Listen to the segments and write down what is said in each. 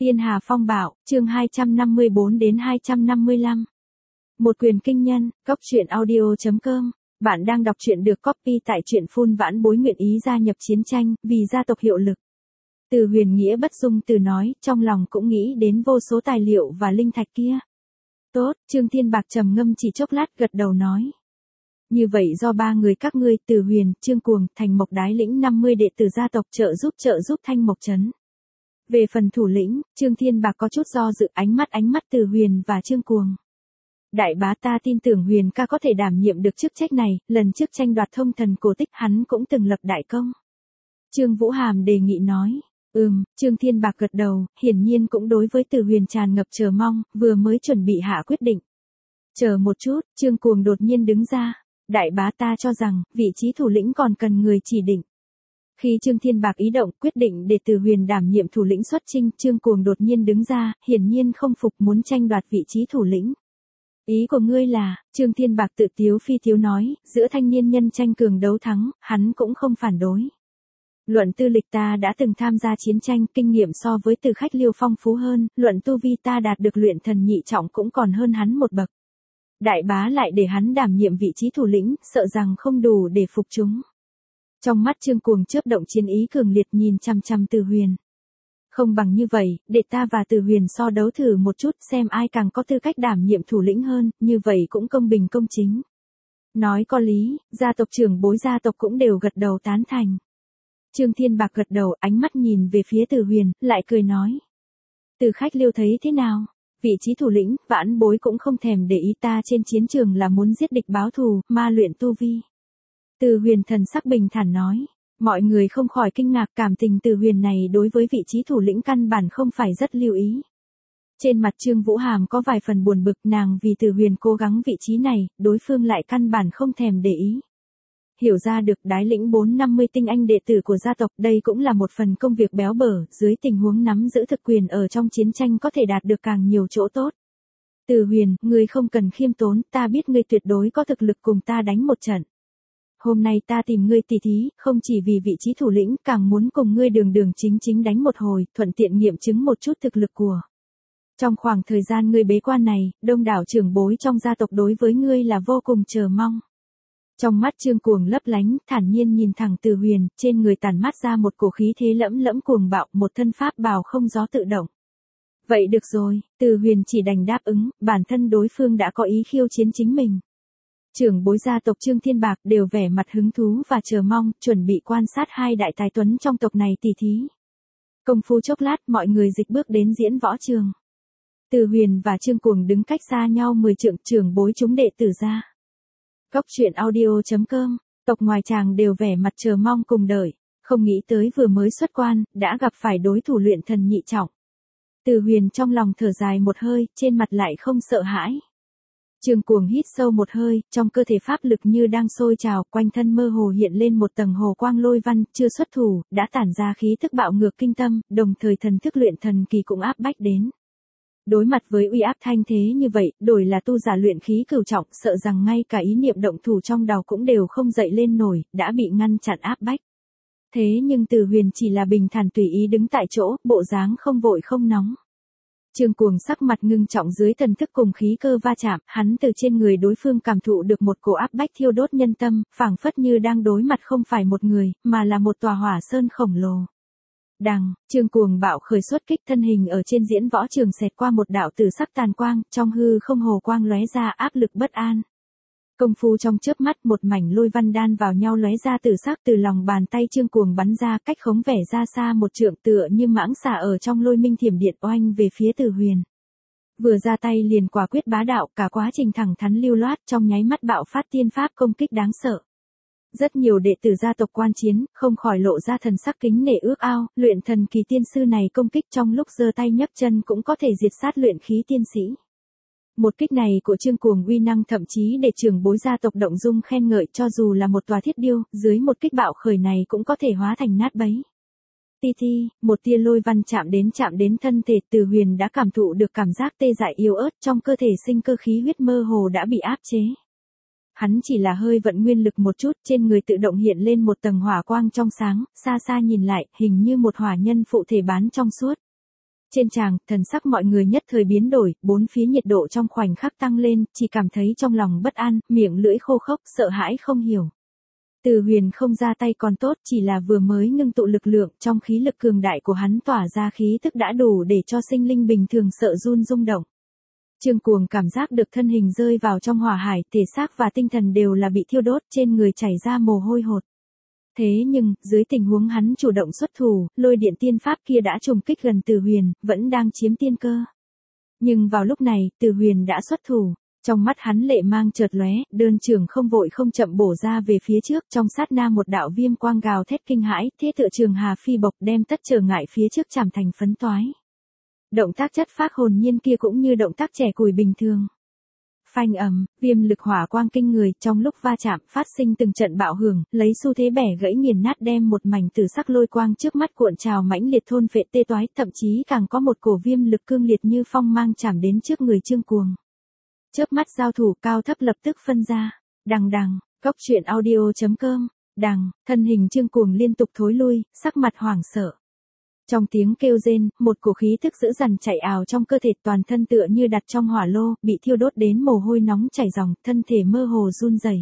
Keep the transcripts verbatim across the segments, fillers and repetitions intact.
Tiên Hà Phong Bảo, chương hai trăm năm mươi bốn đến hai trăm năm mươi lăm. Một quyền kinh nhân, Cốc truyện audio chấm com. Bạn đang đọc truyện được copy tại truyện phun vãn bối nguyện ý gia nhập chiến tranh, vì gia tộc hiệu lực. Từ Huyền nghĩa bất dung từ nói, trong lòng cũng nghĩ đến vô số tài liệu và linh thạch kia. Tốt, Trương Thiên Bạc trầm ngâm chỉ chốc lát gật đầu nói. Như vậy do ba người các ngươi, Từ Huyền, Trương Cuồng, Thành Mộc đái lĩnh năm mươi đệ tử gia tộc trợ giúp trợ giúp Thanh Mộc trấn. Về phần thủ lĩnh, Trương Thiên Bạc có chút do dự, ánh mắt ánh mắt Từ Huyền và Trương Cuồng. Đại bá, ta tin tưởng Huyền ca có thể đảm nhiệm được chức trách này, lần trước tranh đoạt thông thần cổ tích hắn cũng từng lập đại công. Trương Vũ Hàm đề nghị nói. Ừm, Trương Thiên Bạc gật đầu, hiển nhiên cũng đối với Từ Huyền tràn ngập chờ mong, vừa mới chuẩn bị hạ quyết định. Chờ một chút, Trương Cuồng đột nhiên đứng ra. Đại bá, ta cho rằng, vị trí thủ lĩnh còn cần người chỉ định. Khi Trương Thiên Bạc ý động quyết định để Từ Huyền đảm nhiệm thủ lĩnh xuất chinh, Trương Cuồng đột nhiên đứng ra, hiển nhiên không phục muốn tranh đoạt vị trí thủ lĩnh. Ý của ngươi là, Trương Thiên Bạc tự tiếu phi tiếu nói, giữa thanh niên nhân tranh cường đấu thắng, hắn cũng không phản đối. Luận tư lịch ta đã từng tham gia chiến tranh, kinh nghiệm so với Từ Khách Liêu phong phú hơn, luận tu vi ta đạt được luyện thần nhị trọng cũng còn hơn hắn một bậc. Đại bá lại để hắn đảm nhiệm vị trí thủ lĩnh, sợ rằng không đủ để phục chúng. Trong mắt Trương Cuồng chớp động chiến ý cường liệt nhìn chằm chằm Từ Huyền. Không bằng như vậy, để ta và Từ Huyền so đấu thử một chút xem ai càng có tư cách đảm nhiệm thủ lĩnh hơn, như vậy cũng công bình công chính. Nói có lý, gia tộc trưởng bối gia tộc cũng đều gật đầu tán thành. Trương Thiên Bạc gật đầu, ánh mắt nhìn về phía Từ Huyền, lại cười nói. Từ Khách Liêu thấy thế nào? Vị trí thủ lĩnh, vãn bối cũng không thèm để ý, ta trên chiến trường là muốn giết địch báo thù, ma luyện tu vi. Từ Huyền thần sắc bình thản nói. Mọi người không khỏi kinh ngạc, cảm tình Từ Huyền này đối với vị trí thủ lĩnh căn bản không phải rất lưu ý. Trên mặt Trương Vũ Hàm có vài phần buồn bực, nàng vì Từ Huyền cố gắng vị trí này, đối phương lại căn bản không thèm để ý. Hiểu ra được đái lĩnh bốn năm mươi tinh anh đệ tử của gia tộc, đây cũng là một phần công việc béo bở, dưới tình huống nắm giữ thực quyền ở trong chiến tranh có thể đạt được càng nhiều chỗ tốt. Từ Huyền, ngươi không cần khiêm tốn, ta biết ngươi tuyệt đối có thực lực cùng ta đánh một trận. Hôm nay ta tìm ngươi tỉ thí, không chỉ vì vị trí thủ lĩnh, càng muốn cùng ngươi đường đường chính chính đánh một hồi, thuận tiện nghiệm chứng một chút thực lực của. Trong khoảng thời gian ngươi bế quan này, đông đảo trưởng bối trong gia tộc đối với ngươi là vô cùng chờ mong. Trong mắt Trương Cuồng lấp lánh, thản nhiên nhìn thẳng Từ Huyền, trên người tản mát ra một cổ khí thế lẫm lẫm cuồng bạo, một thân pháp bào không gió tự động. Vậy được rồi, Từ Huyền chỉ đành đáp ứng, bản thân đối phương đã có ý khiêu chiến chính mình. Trưởng bối gia tộc Trương Thiên Bạc đều vẻ mặt hứng thú và chờ mong, chuẩn bị quan sát hai đại tài tuấn trong tộc này tỉ thí. Công phu chốc lát, mọi người dịch bước đến diễn võ trường. Từ Huyền và Trương Cuồng đứng cách xa nhau mười trượng, trưởng bối chúng đệ tử ra. Cốc truyện audio chấm com, tộc ngoài tràng đều vẻ mặt chờ mong cùng đợi, không nghĩ tới vừa mới xuất quan, đã gặp phải đối thủ luyện thần nhị trọng. Từ Huyền trong lòng thở dài một hơi, trên mặt lại không sợ hãi. Trương Cuồng hít sâu một hơi, trong cơ thể pháp lực như đang sôi trào, quanh thân mơ hồ hiện lên một tầng hồ quang lôi văn, chưa xuất thủ, đã tản ra khí thức bạo ngược kinh tâm, đồng thời thần thức luyện thần kỳ cũng áp bách đến. Đối mặt với uy áp thanh thế như vậy, đổi là tu giả luyện khí cửu trọng, sợ rằng ngay cả ý niệm động thủ trong đầu cũng đều không dậy lên nổi, đã bị ngăn chặn áp bách. Thế nhưng Từ Huyền chỉ là bình thản tùy ý đứng tại chỗ, bộ dáng không vội không nóng. Trương Cuồng sắc mặt ngưng trọng dưới thần thức cùng khí cơ va chạm, hắn từ trên người đối phương cảm thụ được một cổ áp bách thiêu đốt nhân tâm, phảng phất như đang đối mặt không phải một người, mà là một tòa hỏa sơn khổng lồ. Đằng, Trương Cuồng bạo khởi xuất kích, thân hình ở trên diễn võ trường xẹt qua một đạo tử sắc tàn quang, trong hư không hồ quang lóe ra áp lực bất an. Công phu trong chớp mắt, một mảnh lôi văn đan vào nhau lóe ra tử sắc từ lòng bàn tay Trương Cuồng bắn ra, cách khống vẻ ra xa một trượng, tựa như mãng xà ở trong lôi minh thiểm điện oanh về phía Từ Huyền. Vừa ra tay liền quả quyết bá đạo, cả quá trình thẳng thắn lưu loát, trong nháy mắt bạo phát tiên pháp công kích đáng sợ. Rất nhiều đệ tử gia tộc quan chiến, không khỏi lộ ra thần sắc kính nể ước ao, luyện thần kỳ tiên sư này công kích trong lúc giơ tay nhấc chân cũng có thể diệt sát luyện khí tiên sĩ. Một kích này của Trương Cuồng uy năng thậm chí để trưởng bối gia tộc động dung khen ngợi, cho dù là một tòa thiết điêu, dưới một kích bạo khởi này cũng có thể hóa thành nát bấy. Ti ti, một tia lôi văn chạm đến chạm đến thân thể, Từ Huyền đã cảm thụ được cảm giác tê dại yếu ớt, trong cơ thể sinh cơ khí huyết mơ hồ đã bị áp chế. Hắn chỉ là hơi vận nguyên lực một chút, trên người tự động hiện lên một tầng hỏa quang trong sáng, xa xa nhìn lại, hình như một hỏa nhân phụ thể bán trong suốt. Trên tràng, thần sắc mọi người nhất thời biến đổi, bốn phía nhiệt độ trong khoảnh khắc tăng lên, chỉ cảm thấy trong lòng bất an, miệng lưỡi khô khốc, sợ hãi không hiểu. Từ Huyền không ra tay còn tốt, chỉ là vừa mới ngưng tụ lực lượng, trong khí lực cường đại của hắn tỏa ra khí tức đã đủ để cho sinh linh bình thường sợ run rung động. Trương Cuồng cảm giác được thân hình rơi vào trong hỏa hải, thể xác và tinh thần đều là bị thiêu đốt, trên người chảy ra mồ hôi hột. Thế nhưng, dưới tình huống hắn chủ động xuất thủ, lôi điện tiên pháp kia đã trùng kích gần Từ Huyền, vẫn đang chiếm tiên cơ. Nhưng vào lúc này, Từ Huyền đã xuất thủ. Trong mắt hắn lệ mang chợt lóe, đơn trường không vội không chậm bổ ra về phía trước, trong sát na một đạo viêm quang gào thét kinh hãi, thế tựa trường hà phi bộc đem tất trở ngại phía trước chảm thành phấn toái. Động tác chất phác hồn nhiên kia cũng như động tác trẻ củi bình thường. Phanh ầm, viêm lực hỏa quang kinh người, trong lúc va chạm, phát sinh từng trận bạo hưởng, lấy xu thế bẻ gãy nghiền nát đem một mảnh tử sắc lôi quang trước mắt cuộn trào mãnh liệt thôn phệ tê toái, thậm chí càng có một cổ viêm lực cương liệt như phong mang chạm đến trước người Trương Cuồng. Chớp mắt giao thủ cao thấp lập tức phân ra. Đằng đằng, cốc truyện audio chấm com, đằng, thân hình Trương Cuồng liên tục thối lui, sắc mặt hoảng sợ. Trong tiếng kêu rên, một cổ khí tức dữ dằn chạy ào trong cơ thể, toàn thân tựa như đặt trong hỏa lô, bị thiêu đốt đến mồ hôi nóng chảy ròng, thân thể mơ hồ run rẩy.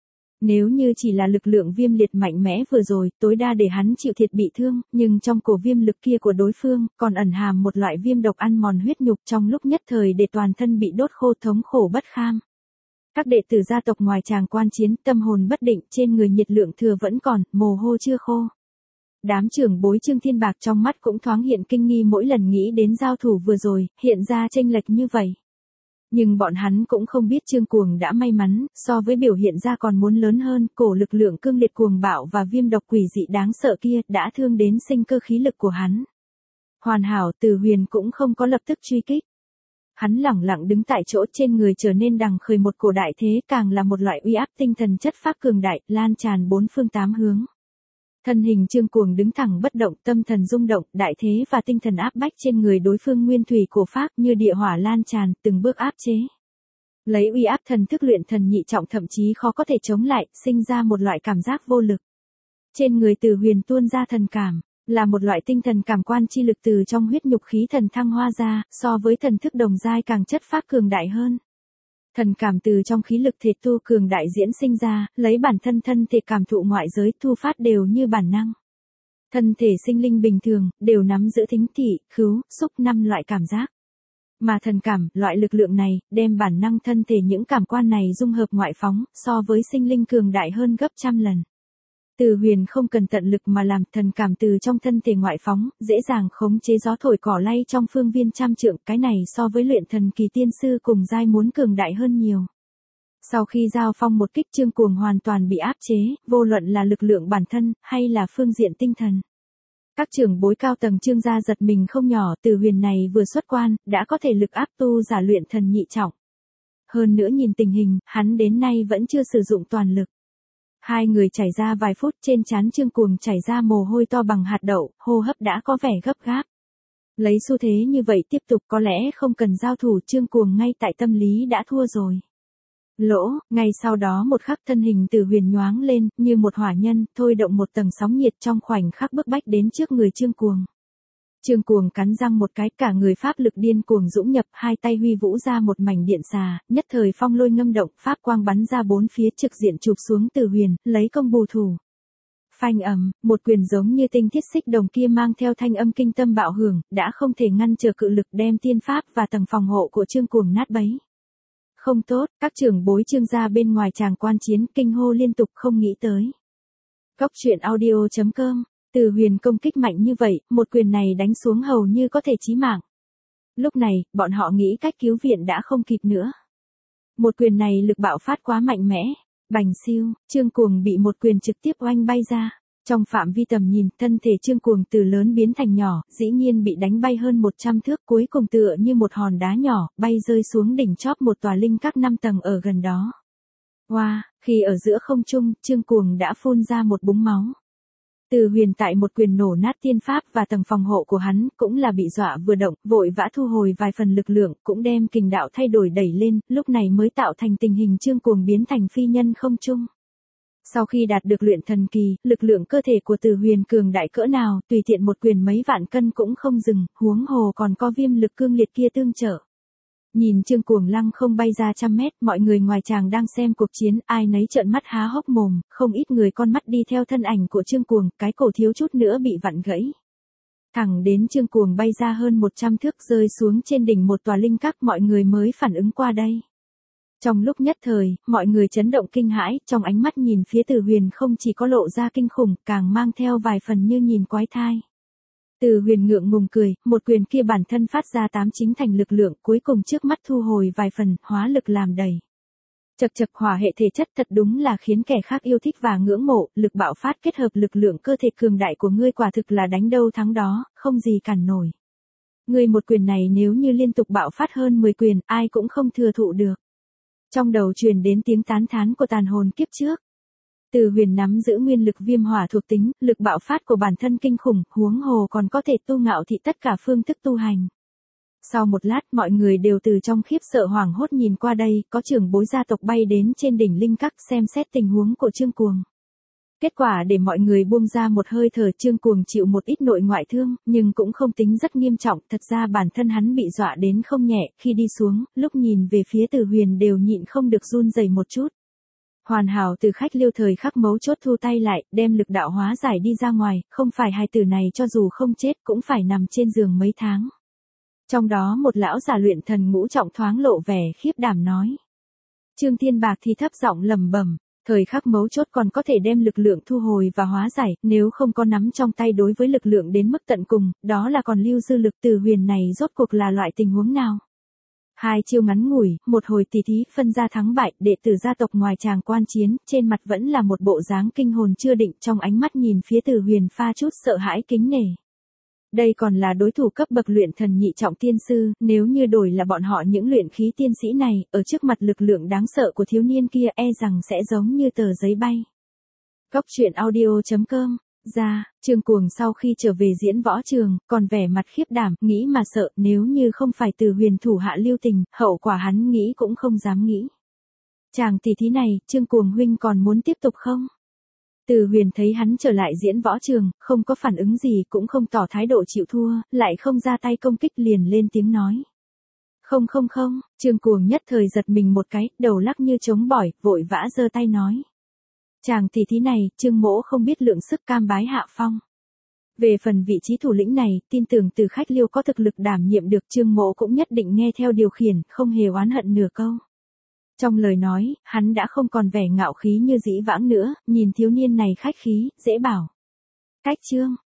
Nếu như chỉ là lực lượng viêm liệt mạnh mẽ vừa rồi, tối đa để hắn chịu thiệt bị thương, nhưng trong cổ viêm lực kia của đối phương, còn ẩn hàm một loại viêm độc ăn mòn huyết nhục, trong lúc nhất thời để toàn thân bị đốt khô thống khổ bất kham. Các đệ tử gia tộc ngoài tràng quan chiến, tâm hồn bất định, trên người nhiệt lượng thừa vẫn còn, mồ hôi chưa khô. Đám trưởng bối Trương Thiên Bạc trong mắt cũng thoáng hiện kinh nghi mỗi lần nghĩ đến giao thủ vừa rồi, hiện ra chênh lệch như vậy. Nhưng bọn hắn cũng không biết Trương Cuồng đã may mắn, so với biểu hiện ra còn muốn lớn hơn, cổ lực lượng cương liệt cuồng bạo và viêm độc quỷ dị đáng sợ kia đã thương đến sinh cơ khí lực của hắn. Hoàn hảo, Từ Huyền cũng không có lập tức truy kích. Hắn lẳng lặng đứng tại chỗ, trên người trở nên đằng khởi một cổ đại thế, càng là một loại uy áp tinh thần chất phác cường đại, lan tràn bốn phương tám hướng. Thân hình Trương Cuồng đứng thẳng bất động, tâm thần rung động, đại thế và tinh thần áp bách trên người đối phương nguyên thủy cổ pháp như địa hỏa lan tràn, từng bước áp chế. Lấy uy áp thần thức luyện thần nhị trọng thậm chí khó có thể chống lại, sinh ra một loại cảm giác vô lực. Trên người Từ Huyền tuôn ra thần cảm, là một loại tinh thần cảm quan chi lực từ trong huyết nhục khí thần thăng hoa ra, so với thần thức đồng giai càng chất phác cường đại hơn. Thần cảm từ trong khí lực thể tu cường đại diễn sinh ra, lấy bản thân thân thể cảm thụ ngoại giới thu phát đều như bản năng. Thân thể sinh linh bình thường, đều nắm giữ thính thị, khứu, xúc năm loại cảm giác. Mà thần cảm, loại lực lượng này, đem bản năng thân thể những cảm quan này dung hợp ngoại phóng, so với sinh linh cường đại hơn gấp trăm lần. Từ Huyền không cần tận lực mà làm, thần cảm từ trong thân thể ngoại phóng, dễ dàng khống chế gió thổi cỏ lay trong phương viên trăm trượng, cái này so với luyện thần kỳ tiên sư cùng giai muốn cường đại hơn nhiều. Sau khi giao phong một kích, Trương Cuồng hoàn toàn bị áp chế, vô luận là lực lượng bản thân, hay là phương diện tinh thần. Các trưởng bối cao tầng Trương gia giật mình không nhỏ, Từ Huyền này vừa xuất quan, đã có thể lực áp tu giả luyện thần nhị trọng. Hơn nữa nhìn tình hình, hắn đến nay vẫn chưa sử dụng toàn lực. Hai người chảy ra vài phút, trên trán Trương Cuồng chảy ra mồ hôi to bằng hạt đậu, hô hấp đã có vẻ gấp gáp. Lấy xu thế như vậy tiếp tục có lẽ không cần giao thủ, Trương Cuồng ngay tại tâm lý đã thua rồi. Lỗ, ngay sau đó một khắc thân hình Từ Huyền nhoáng lên, như một hỏa nhân, thôi động một tầng sóng nhiệt trong khoảnh khắc bức bách đến trước người Trương Cuồng. Trương Cuồng cắn răng một cái, cả người pháp lực điên cuồng dũng nhập, hai tay huy vũ ra một mảnh điện xà, nhất thời phong lôi ngâm động, pháp quang bắn ra bốn phía trực diện chụp xuống Từ Huyền, lấy công bù thủ. Phanh ầm, một quyền giống như tinh thiết xích đồng kia mang theo thanh âm kinh tâm bạo hưởng, đã không thể ngăn trở cự lực đem tiên pháp và tầng phòng hộ của Trương Cuồng nát bấy. Không tốt, các trưởng bối Trương gia bên ngoài tràng quan chiến kinh hô liên tục không nghĩ tới. Cốc truyện audio chấm com. Từ Huyền công kích mạnh như vậy, một quyền này đánh xuống hầu như có thể chí mạng. Lúc này, bọn họ nghĩ cách cứu viện đã không kịp nữa. Một quyền này lực bạo phát quá mạnh mẽ, bành siêu, Trương Cuồng bị một quyền trực tiếp oanh bay ra. Trong phạm vi tầm nhìn, thân thể Trương Cuồng từ lớn biến thành nhỏ, dĩ nhiên bị đánh bay hơn một trăm thước, cuối cùng tựa như một hòn đá nhỏ, bay rơi xuống đỉnh chóp một tòa linh các năm tầng ở gần đó. Wow, khi ở giữa không trung, Trương Cuồng đã phun ra một búng máu. Từ Huyền tại một quyền nổ nát tiên pháp và tầng phòng hộ của hắn, cũng là bị dọa vừa động, vội vã thu hồi vài phần lực lượng, cũng đem kình đạo thay đổi đẩy lên, lúc này mới tạo thành tình hình Trương Cuồng biến thành phi nhân không trung. Sau khi đạt được luyện thần kỳ, lực lượng cơ thể của Từ Huyền cường đại cỡ nào, tùy tiện một quyền mấy vạn cân cũng không dừng, huống hồ còn có viêm lực cương liệt kia tương trợ. Nhìn Trương Cuồng lăng không bay ra trăm mét, mọi người ngoài tràng đang xem cuộc chiến, ai nấy trợn mắt há hốc mồm, không ít người con mắt đi theo thân ảnh của Trương Cuồng, cái cổ thiếu chút nữa bị vặn gãy. Thẳng đến Trương Cuồng bay ra hơn một trăm thước rơi xuống trên đỉnh một tòa linh các mọi người mới phản ứng qua đây. Trong lúc nhất thời, mọi người chấn động kinh hãi, trong ánh mắt nhìn phía Từ Huyền không chỉ có lộ ra kinh khủng, càng mang theo vài phần như nhìn quái thai. Từ Huyền ngượng ngùng cười, một quyền kia bản thân phát ra tám chính thành lực lượng, cuối cùng trước mắt thu hồi vài phần, hóa lực làm đầy. Chật chật, hỏa hệ thể chất thật đúng là khiến kẻ khác yêu thích và ngưỡng mộ, lực bạo phát kết hợp lực lượng cơ thể cường đại của ngươi quả thực là đánh đâu thắng đó, không gì cản nổi. Ngươi một quyền này nếu như liên tục bạo phát hơn mười quyền, ai cũng không thừa thụ được. Trong đầu truyền đến tiếng tán thán của tàn hồn kiếp trước. Từ Huyền nắm giữ nguyên lực viêm hỏa thuộc tính, lực bạo phát của bản thân kinh khủng, huống hồ còn có thể tu ngạo thị tất cả phương thức tu hành. Sau một lát, mọi người đều từ trong khiếp sợ hoảng hốt nhìn qua đây, có trưởng bối gia tộc bay đến trên đỉnh linh các xem xét tình huống của Trương Cuồng. Kết quả để mọi người buông ra một hơi thở, Trương Cuồng chịu một ít nội ngoại thương, nhưng cũng không tính rất nghiêm trọng, thật ra bản thân hắn bị dọa đến không nhẹ, khi đi xuống, lúc nhìn về phía Từ Huyền đều nhịn không được run rẩy một chút. Hoàn hảo Từ Khách Liêu thời khắc mấu chốt thu tay lại, đem lực đạo hóa giải đi ra ngoài, không phải hài tử này cho dù không chết cũng phải nằm trên giường mấy tháng. Trong đó một lão giả luyện thần ngũ trọng thoáng lộ vẻ khiếp đảm nói. Trương Thiên Bạc thì thấp giọng lẩm bẩm, thời khắc mấu chốt còn có thể đem lực lượng thu hồi và hóa giải, nếu không có nắm trong tay đối với lực lượng đến mức tận cùng, đó là còn lưu dư lực. Từ Huyền này rốt cuộc là loại tình huống nào? Hai chiêu ngắn ngủi, một hồi tỉ thí phân ra thắng bại, đệ tử gia tộc ngoài tràng quan chiến, trên mặt vẫn là một bộ dáng kinh hồn chưa định, trong ánh mắt nhìn phía Từ Huyền pha chút sợ hãi kính nể. Đây còn là đối thủ cấp bậc luyện thần nhị trọng tiên sư, nếu như đổi là bọn họ những luyện khí tiên sĩ này, ở trước mặt lực lượng đáng sợ của thiếu niên kia e rằng sẽ giống như tờ giấy bay. Cóc truyện audio chấm com. Ra, Trương Cuồng sau khi trở về diễn võ trường, còn vẻ mặt khiếp đảm, nghĩ mà sợ, nếu như không phải Từ Huyền thủ hạ lưu tình, hậu quả hắn nghĩ cũng không dám nghĩ. Chàng tỷ thí này, Trương Cuồng huynh còn muốn tiếp tục không? Từ Huyền thấy hắn trở lại diễn võ trường, không có phản ứng gì, cũng không tỏ thái độ chịu thua, lại không ra tay công kích, liền lên tiếng nói. Không không không, Trương Cuồng nhất thời giật mình một cái, đầu lắc như trống bỏi, vội vã giơ tay nói. Chàng tỷ thí này, Trương mỗ không biết lượng sức, cam bái hạ phong. Về phần vị trí thủ lĩnh này, tin tưởng Từ Khách Liêu có thực lực đảm nhiệm được, Trương mỗ cũng nhất định nghe theo điều khiển, không hề oán hận nửa câu. Trong lời nói, hắn đã không còn vẻ ngạo khí như dĩ vãng nữa, nhìn thiếu niên này khách khí, dễ bảo. Cách chương,